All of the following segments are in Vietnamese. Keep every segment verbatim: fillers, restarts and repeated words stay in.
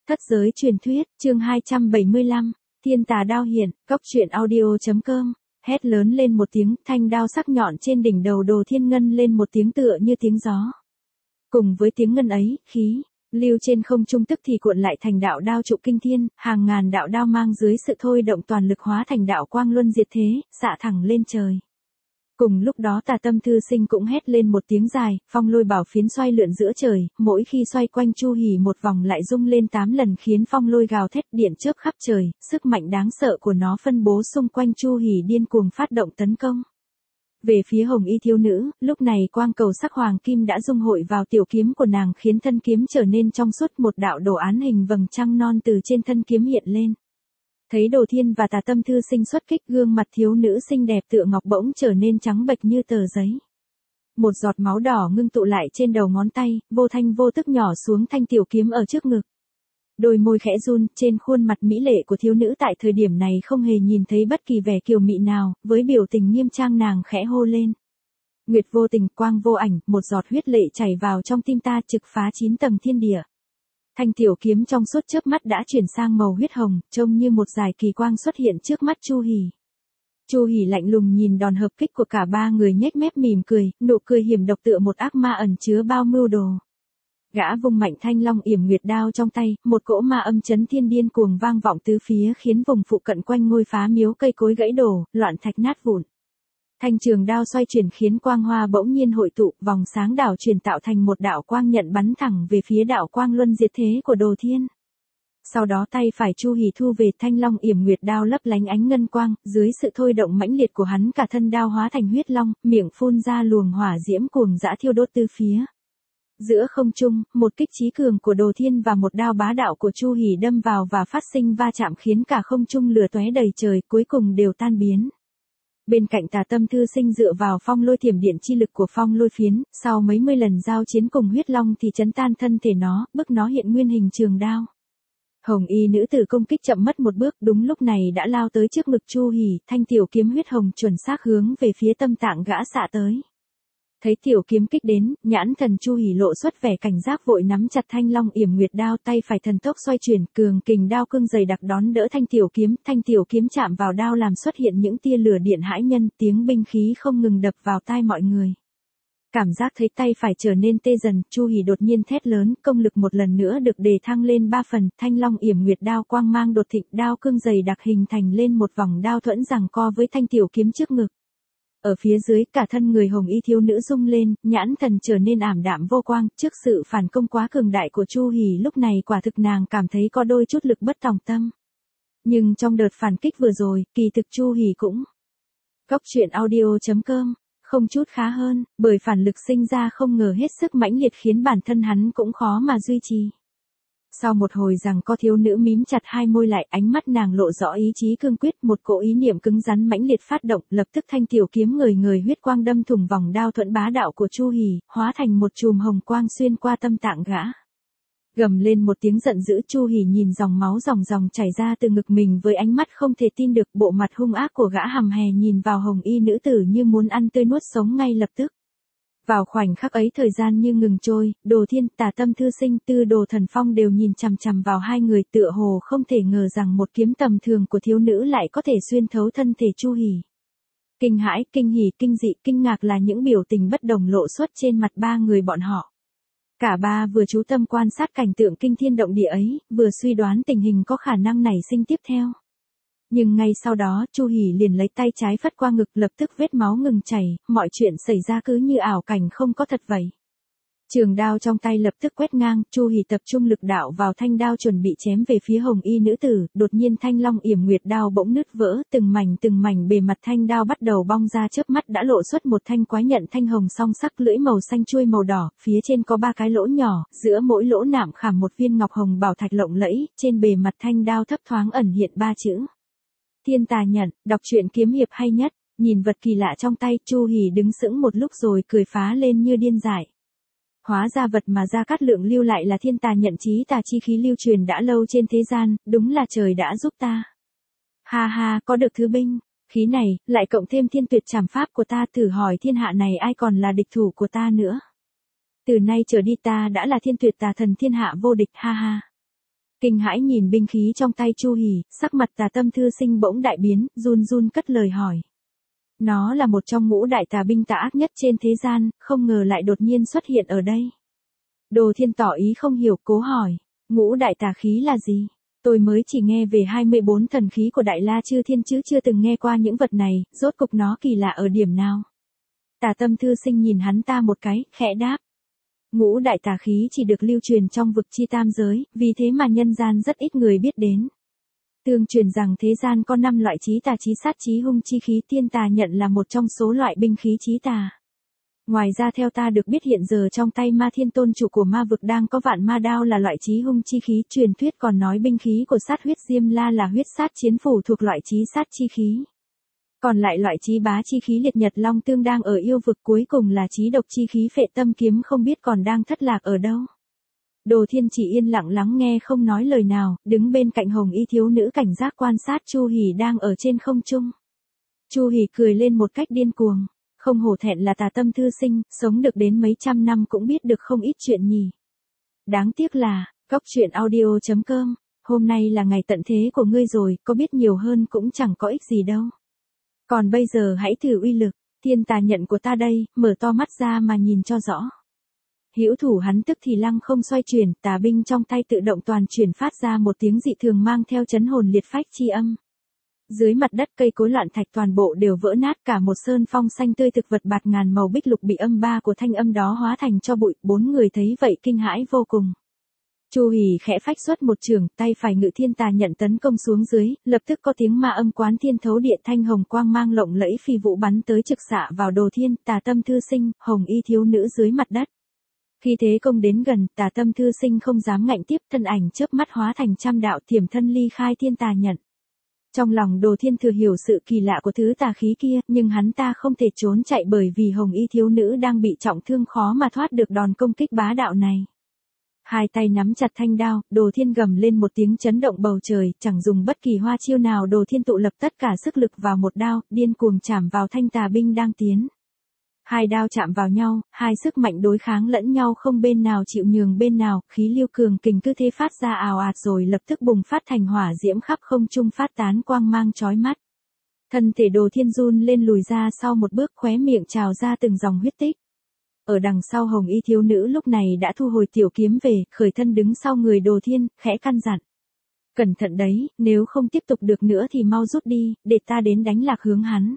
Thất giới truyền thuyết, chương hai trăm bảy mươi lăm, thiên tà đao hiện, góc truyện audio.com, hét lớn lên một tiếng, thanh đao sắc nhọn trên đỉnh đầu Đồ Thiên ngân lên một tiếng tựa như tiếng gió. Cùng với tiếng ngân ấy, khí lưu trên không trung tức thì cuộn lại thành đạo đao trụ kinh thiên, hàng ngàn đạo đao mang dưới sự thôi động toàn lực hóa thành đạo quang luân diệt thế, xạ thẳng lên trời. Cùng lúc đó Tà Tâm Thư Sinh cũng hét lên một tiếng dài, phong lôi bảo phiến xoay lượn giữa trời, mỗi khi xoay quanh Chu Hỉ một vòng lại rung lên tám lần khiến phong lôi gào thét điện chớp khắp trời, sức mạnh đáng sợ của nó phân bố xung quanh Chu Hỉ điên cuồng phát động tấn công. Về phía Hồng Y thiếu nữ, lúc này quang cầu sắc hoàng kim đã dung hội vào tiểu kiếm của nàng khiến thân kiếm trở nên trong suốt, một đạo đồ án hình vầng trăng non từ trên thân kiếm hiện lên. Thấy Đồ Thiên và Tà Tâm Thư Sinh xuất kích, gương mặt thiếu nữ xinh đẹp tựa ngọc bỗng trở nên trắng bệch như tờ giấy. Một giọt máu đỏ ngưng tụ lại trên đầu ngón tay, vô thanh vô tức nhỏ xuống thanh tiểu kiếm ở trước ngực. Đôi môi khẽ run, trên khuôn mặt mỹ lệ của thiếu nữ tại thời điểm này không hề nhìn thấy bất kỳ vẻ kiều mị nào, với biểu tình nghiêm trang nàng khẽ hô lên. Nguyệt vô tình, quang vô ảnh, một giọt huyết lệ chảy vào trong tim ta trực phá chín tầng thiên địa. Thanh tiểu kiếm trong suốt chớp mắt đã chuyển sang màu huyết hồng, trông như một dải kỳ quang xuất hiện trước mắt Chu Hỉ. Chu Hỉ lạnh lùng nhìn đòn hợp kích của cả ba người, nhếch mép mỉm cười, nụ cười hiểm độc tựa một ác ma ẩn chứa bao mưu đồ. Gã vung mạnh thanh long yểm nguyệt đao trong tay, một cỗ ma âm chấn thiên điên cuồng vang vọng tứ phía khiến vùng phụ cận quanh ngôi phá miếu cây cối gãy đổ, loạn thạch nát vụn. Thanh trường đao xoay chuyển khiến quang hoa bỗng nhiên hội tụ, vòng sáng đảo truyền tạo thành một đạo quang nhận bắn thẳng về phía đạo quang luân diệt thế của Đồ Thiên. Sau đó tay phải Chu Hỉ thu về, thanh long yểm nguyệt đao lấp lánh ánh ngân quang, dưới sự thôi động mãnh liệt của hắn cả thân đao hóa thành huyết long, miệng phun ra luồng hỏa diễm cuồng dã thiêu đốt tứ phía. Giữa không trung, một kích chí cường của Đồ Thiên và một đao bá đạo của Chu Hỉ đâm vào và phát sinh va chạm khiến cả không trung lửa tóe đầy trời, cuối cùng đều tan biến. Bên cạnh Tà Tâm Thư Sinh dựa vào phong lôi thiểm điện chi lực của phong lôi phiến, sau mấy mươi lần giao chiến cùng huyết long thì chấn tan thân thể nó, bức nó hiện nguyên hình trường đao. Hồng Y nữ tử công kích chậm mất một bước, đúng lúc này đã lao tới trước ngực Chu Hỉ, thanh tiểu kiếm huyết hồng chuẩn xác hướng về phía tâm tạng gã xạ tới. Thấy tiểu kiếm kích đến, nhãn thần Chu Hỉ lộ xuất vẻ cảnh giác, vội nắm chặt thanh long yểm nguyệt đao, tay phải thần tốc xoay chuyển, cường kình đao cương dày đặc đón đỡ thanh tiểu kiếm, thanh tiểu kiếm chạm vào đao làm xuất hiện những tia lửa điện hãi nhân, tiếng binh khí không ngừng đập vào tai mọi người. Cảm giác thấy tay phải trở nên tê dần, Chu Hỉ đột nhiên thét lớn, công lực một lần nữa được đề thăng lên ba phần, thanh long yểm nguyệt đao quang mang đột thịnh, đao cương dày đặc hình thành lên một vòng đao thuẫn giằng co với thanh tiểu kiếm trước ngực. Ở phía dưới, cả thân người Hồng Y thiếu nữ rung lên, nhãn thần trở nên ảm đạm vô quang, trước sự phản công quá cường đại của Chu Hỉ lúc này quả thực nàng cảm thấy có đôi chút lực bất tòng tâm. Nhưng trong đợt phản kích vừa rồi, kỳ thực Chu Hỉ cũng góc truyện audio.com, không chút khá hơn, bởi phản lực sinh ra không ngờ hết sức mãnh liệt khiến bản thân hắn cũng khó mà duy trì. Sau một hồi rằng có thiếu nữ mím chặt hai môi lại, ánh mắt nàng lộ rõ ý chí cương quyết, một cỗ ý niệm cứng rắn mãnh liệt phát động, lập tức thanh tiểu kiếm người người huyết quang đâm thủng vòng đao thuẫn bá đạo của Chu Hỉ, hóa thành một chùm hồng quang xuyên qua tâm tạng gã. Gầm lên một tiếng giận dữ, Chu Hỉ nhìn dòng máu dòng dòng chảy ra từ ngực mình với ánh mắt không thể tin được, bộ mặt hung ác của gã hầm hè nhìn vào Hồng Y nữ tử như muốn ăn tươi nuốt sống ngay lập tức. Vào khoảnh khắc ấy thời gian như ngừng trôi, Đồ Thiên, Tà Tâm Thư Sinh, Tư Đồ Thần Phong đều nhìn chằm chằm vào hai người, tựa hồ không thể ngờ rằng một kiếm tầm thường của thiếu nữ lại có thể xuyên thấu thân thể Chu Hỉ. Kinh hãi, kinh hỉ, kinh dị, kinh ngạc là những biểu tình bất đồng lộ xuất trên mặt ba người bọn họ. Cả ba vừa chú tâm quan sát cảnh tượng kinh thiên động địa ấy, vừa suy đoán tình hình có khả năng nảy sinh tiếp theo. Nhưng ngay sau đó, Chu Hỉ liền lấy tay trái phất qua ngực, lập tức vết máu ngừng chảy, mọi chuyện xảy ra cứ như ảo cảnh không có thật vậy. Trường đao trong tay lập tức quét ngang, Chu Hỉ tập trung lực đạo vào thanh đao chuẩn bị chém về phía Hồng Y nữ tử, đột nhiên thanh long yểm nguyệt đao bỗng nứt vỡ, từng mảnh từng mảnh bề mặt thanh đao bắt đầu bong ra, chớp mắt đã lộ xuất một thanh quái nhận thanh hồng song sắc, lưỡi màu xanh chuôi màu đỏ, phía trên có ba cái lỗ nhỏ, giữa mỗi lỗ nạm khảm một viên ngọc hồng bảo thạch lộng lẫy, trên bề mặt thanh đao thấp thoáng ẩn hiện ba chữ: Thiên Tà Nhận. Đọc truyện kiếm hiệp hay nhất, nhìn vật kỳ lạ trong tay, Chu Hỉ đứng sững một lúc rồi cười phá lên như điên dại. Hóa ra vật mà Gia Cát Lượng lưu lại là Thiên Tà Nhận, chí tà chi khí lưu truyền đã lâu trên thế gian, đúng là trời đã giúp ta. Ha ha, có được thứ binh khí này, lại cộng thêm thiên tuyệt trảm pháp của ta, thử hỏi thiên hạ này ai còn là địch thủ của ta nữa. Từ nay trở đi ta đã là thiên tuyệt tà thần thiên hạ vô địch, ha ha. Kinh hãi nhìn binh khí trong tay Chu Hỉ, sắc mặt Tà Tâm Thư Sinh bỗng đại biến, run run cất lời hỏi. Nó là một trong ngũ đại tà binh tà ác nhất trên thế gian, không ngờ lại đột nhiên xuất hiện ở đây. Đồ Thiên tỏ ý không hiểu, cố hỏi, ngũ đại tà khí là gì? Tôi mới chỉ nghe về hai mươi bốn thần khí của Đại La Chư Thiên chứ chưa từng nghe qua những vật này, rốt cục nó kỳ lạ ở điểm nào? Tà Tâm Thư Sinh nhìn hắn ta một cái, khẽ đáp. Ngũ đại tà khí chỉ được lưu truyền trong vực chi tam giới, vì thế mà nhân gian rất ít người biết đến. Tương truyền rằng thế gian có năm loại chí tà chí sát chí hung chi khí, tiên tà nhận là một trong số loại binh khí chí tà. Ngoài ra theo ta được biết hiện giờ trong tay Ma Thiên Tôn chủ của ma vực đang có vạn ma đao là loại chí hung chi khí, truyền thuyết còn nói binh khí của sát huyết Diêm La là huyết sát chiến phủ thuộc loại chí sát chi khí. Còn lại loại chí bá chi khí liệt nhật long tương đang ở yêu vực, cuối cùng là chí độc chi khí phệ tâm kiếm không biết còn đang thất lạc ở đâu. Đồ Thiên chỉ yên lặng lắng nghe không nói lời nào, đứng bên cạnh hồng y thiếu nữ cảnh giác quan sát Chu Hỉ đang ở trên không trung. Chu Hỉ cười lên một cách điên cuồng, không hổ thẹn là Tà Tâm Thư Sinh, sống được đến mấy trăm năm cũng biết được không ít chuyện nhỉ. Đáng tiếc là, Cóc Truyện Audio chấm com, hôm nay là ngày tận thế của ngươi rồi, có biết nhiều hơn cũng chẳng có ích gì đâu. Còn bây giờ hãy thử uy lực, thiên tà nhận của ta đây, mở to mắt ra mà nhìn cho rõ. Hữu thủ hắn tức thì lăng không xoay chuyển, tà binh trong tay tự động toàn chuyển phát ra một tiếng dị thường mang theo chấn hồn liệt phách chi âm. Dưới mặt đất cây cối loạn thạch toàn bộ đều vỡ nát, cả một sơn phong xanh tươi thực vật bạt ngàn màu bích lục bị âm ba của thanh âm đó hóa thành cho bụi, bốn người thấy vậy kinh hãi vô cùng. Chu Hỉ khẽ phách xuất một trường, tay phải ngự thiên tà nhận tấn công xuống dưới, lập tức có tiếng ma âm quán thiên thấu địa, thanh hồng quang mang lộng lẫy phi vụ bắn tới trực xạ vào Đồ Thiên, Tà Tâm Thư Sinh, hồng y thiếu nữ dưới mặt đất. Khi thế công đến gần, Tà Tâm Thư Sinh không dám ngạnh tiếp, thân ảnh chớp mắt hóa thành trăm đạo thiểm thân ly khai thiên tà nhận. Trong lòng Đồ Thiên thừa hiểu sự kỳ lạ của thứ tà khí kia, nhưng hắn ta không thể trốn chạy bởi vì hồng y thiếu nữ đang bị trọng thương khó mà thoát được đòn công kích bá đạo này. Hai tay nắm chặt thanh đao, Đồ Thiên gầm lên một tiếng chấn động bầu trời, chẳng dùng bất kỳ hoa chiêu nào, Đồ Thiên tụ lập tất cả sức lực vào một đao, điên cuồng chạm vào thanh tà binh đang tiến. Hai đao chạm vào nhau, hai sức mạnh đối kháng lẫn nhau, không bên nào chịu nhường bên nào, khí lưu cường kình cứ thế phát ra ào ạt rồi lập tức bùng phát thành hỏa diễm khắp không trung, phát tán quang mang chói mắt. Thân thể Đồ Thiên run lên lùi ra sau một bước, khóe miệng trào ra từng dòng huyết tích. Ở đằng sau hồng y thiếu nữ lúc này đã thu hồi tiểu kiếm về, khởi thân đứng sau người Đồ Thiên, khẽ căn dặn. Cẩn thận đấy, nếu không tiếp tục được nữa thì mau rút đi, để ta đến đánh lạc hướng hắn.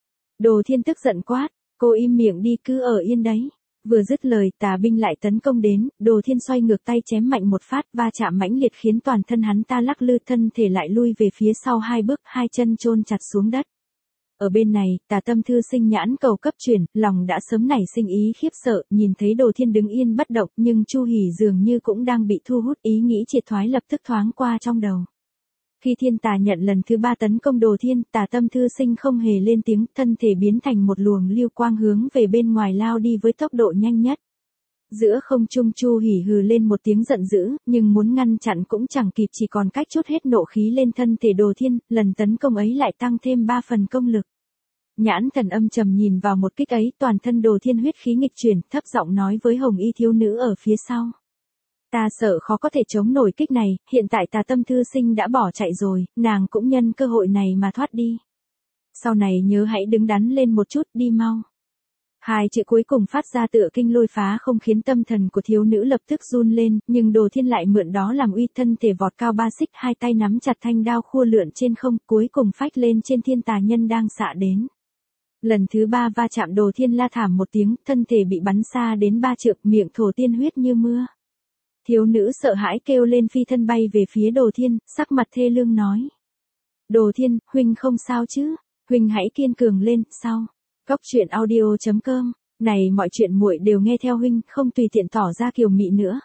Đồ Thiên tức giận quát, cô im miệng đi, cứ ở yên đấy. Vừa dứt lời, tà binh lại tấn công đến, Đồ Thiên xoay ngược tay chém mạnh một phát, va chạm mãnh liệt khiến toàn thân hắn ta lắc lư, thân thể lại lui về phía sau hai bước, hai chân chôn chặt xuống đất. Ở bên này, Tà Tâm Thư Sinh nhãn cầu cấp chuyển, lòng đã sớm nảy sinh ý khiếp sợ, nhìn thấy Đồ Thiên đứng yên bất động, nhưng Chu Hỉ dường như cũng đang bị thu hút, ý nghĩ triệt thoái lập tức thoáng qua trong đầu. Khi thiên tà nhận lần thứ ba tấn công Đồ Thiên, Tà Tâm Thư Sinh không hề lên tiếng, thân thể biến thành một luồng lưu quang hướng về bên ngoài lao đi với tốc độ nhanh nhất. Giữa không trung Chu Hỉ hừ lên một tiếng giận dữ, nhưng muốn ngăn chặn cũng chẳng kịp, chỉ còn cách chút hết nộ khí lên thân thể Đồ Thiên, lần tấn công ấy lại tăng thêm ba phần công lực. Nhãn thần âm trầm nhìn vào một kích ấy, toàn thân Đồ Thiên huyết khí nghịch chuyển, thấp giọng nói với hồng y thiếu nữ ở phía sau. Ta sợ khó có thể chống nổi kích này, hiện tại Tà Tâm Thư Sinh đã bỏ chạy rồi, nàng cũng nhân cơ hội này mà thoát đi. Sau này nhớ hãy đứng đắn lên một chút, đi mau. Hai chữ cuối cùng phát ra tựa kinh lôi phá không, khiến tâm thần của thiếu nữ lập tức run lên, nhưng Đồ Thiên lại mượn đó làm uy, thân thể vọt cao ba xích, hai tay nắm chặt thanh đao khua lượn trên không, cuối cùng phách lên trên thiên tà nhân đang xạ đến. Lần thứ ba va chạm, Đồ Thiên la thảm một tiếng, thân thể bị bắn xa đến ba trượng, miệng thổ tiên huyết như mưa. Thiếu nữ sợ hãi kêu lên, phi thân bay về phía Đồ Thiên, sắc mặt thê lương nói. Đồ Thiên, huynh không sao chứ, huynh hãy kiên cường lên, sau. Cóc Truyện Audio chấm com, này mọi chuyện muội đều nghe theo huynh, không tùy tiện tỏ ra kiều mị nữa.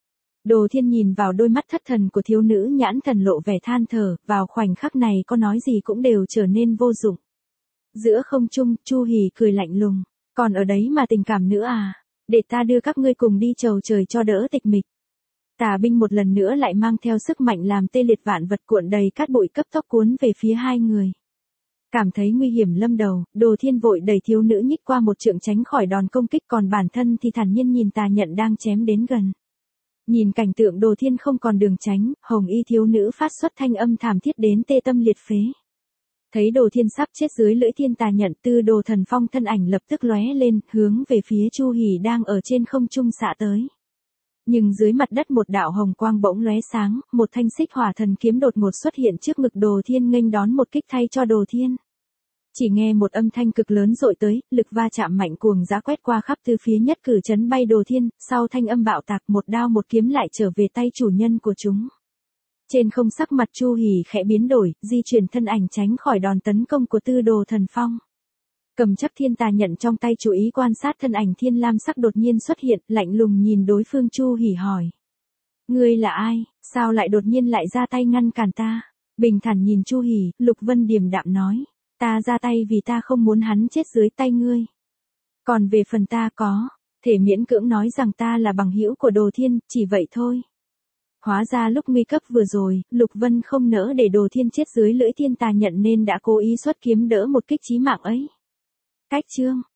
Đồ Thiên nhìn vào đôi mắt thất thần của thiếu nữ, nhãn thần lộ vẻ than thở, vào khoảnh khắc này có nói gì cũng đều trở nên vô dụng. Giữa không trung, Chu Hỉ cười lạnh lùng, còn ở đấy mà tình cảm nữa à, để ta đưa các ngươi cùng đi chầu trời cho đỡ tịch mịch. Tà binh một lần nữa lại mang theo sức mạnh làm tê liệt vạn vật, cuộn đầy cát bụi cấp tốc cuốn về phía hai người. Cảm thấy nguy hiểm lâm đầu, Đồ Thiên vội đẩy thiếu nữ nhích qua một trượng tránh khỏi đòn công kích, còn bản thân thì thản nhiên nhìn tà nhận đang chém đến gần. Nhìn cảnh tượng Đồ Thiên không còn đường tránh, hồng y thiếu nữ phát xuất thanh âm thảm thiết đến tê tâm liệt phế. Thấy Đồ Thiên sắp chết dưới lưỡi thiên tà nhận, Tư Đồ Thần Phong thân ảnh lập tức lóe lên, hướng về phía Chu Hỉ đang ở trên không trung xạ tới. Nhưng dưới mặt đất một đạo hồng quang bỗng lóe sáng, một thanh xích hỏa thần kiếm đột ngột xuất hiện trước ngực Đồ Thiên nghênh đón một kích thay cho Đồ Thiên. Chỉ nghe một âm thanh cực lớn dội tới, lực va chạm mạnh cuồng dã quét qua khắp tứ phía, nhất cử chấn bay Đồ Thiên, sau thanh âm bạo tạc một đao một kiếm lại trở về tay chủ nhân của chúng. Trên không sắc mặt Chu Hỉ khẽ biến đổi, di chuyển thân ảnh tránh khỏi đòn tấn công của Tư Đồ Thần Phong. Cầm chắc thiên tà nhận trong tay chú ý quan sát thân ảnh thiên lam sắc đột nhiên xuất hiện, lạnh lùng nhìn đối phương. Chu Hỉ hỏi. Ngươi là ai, sao lại đột nhiên lại ra tay ngăn cản ta? Bình thản nhìn Chu Hỉ, Lục Vân điềm đạm nói. Ta ra tay vì ta không muốn hắn chết dưới tay ngươi. Còn về phần ta có thể miễn cưỡng nói rằng ta là bằng hữu của Đồ Thiên, chỉ vậy thôi. Hóa ra lúc nguy cấp vừa rồi, Lục Vân không nỡ để Đồ Thiên chết dưới lưỡi thiên tà nhận nên đã cố ý xuất kiếm đỡ một kích chí mạng ấy. Cách chương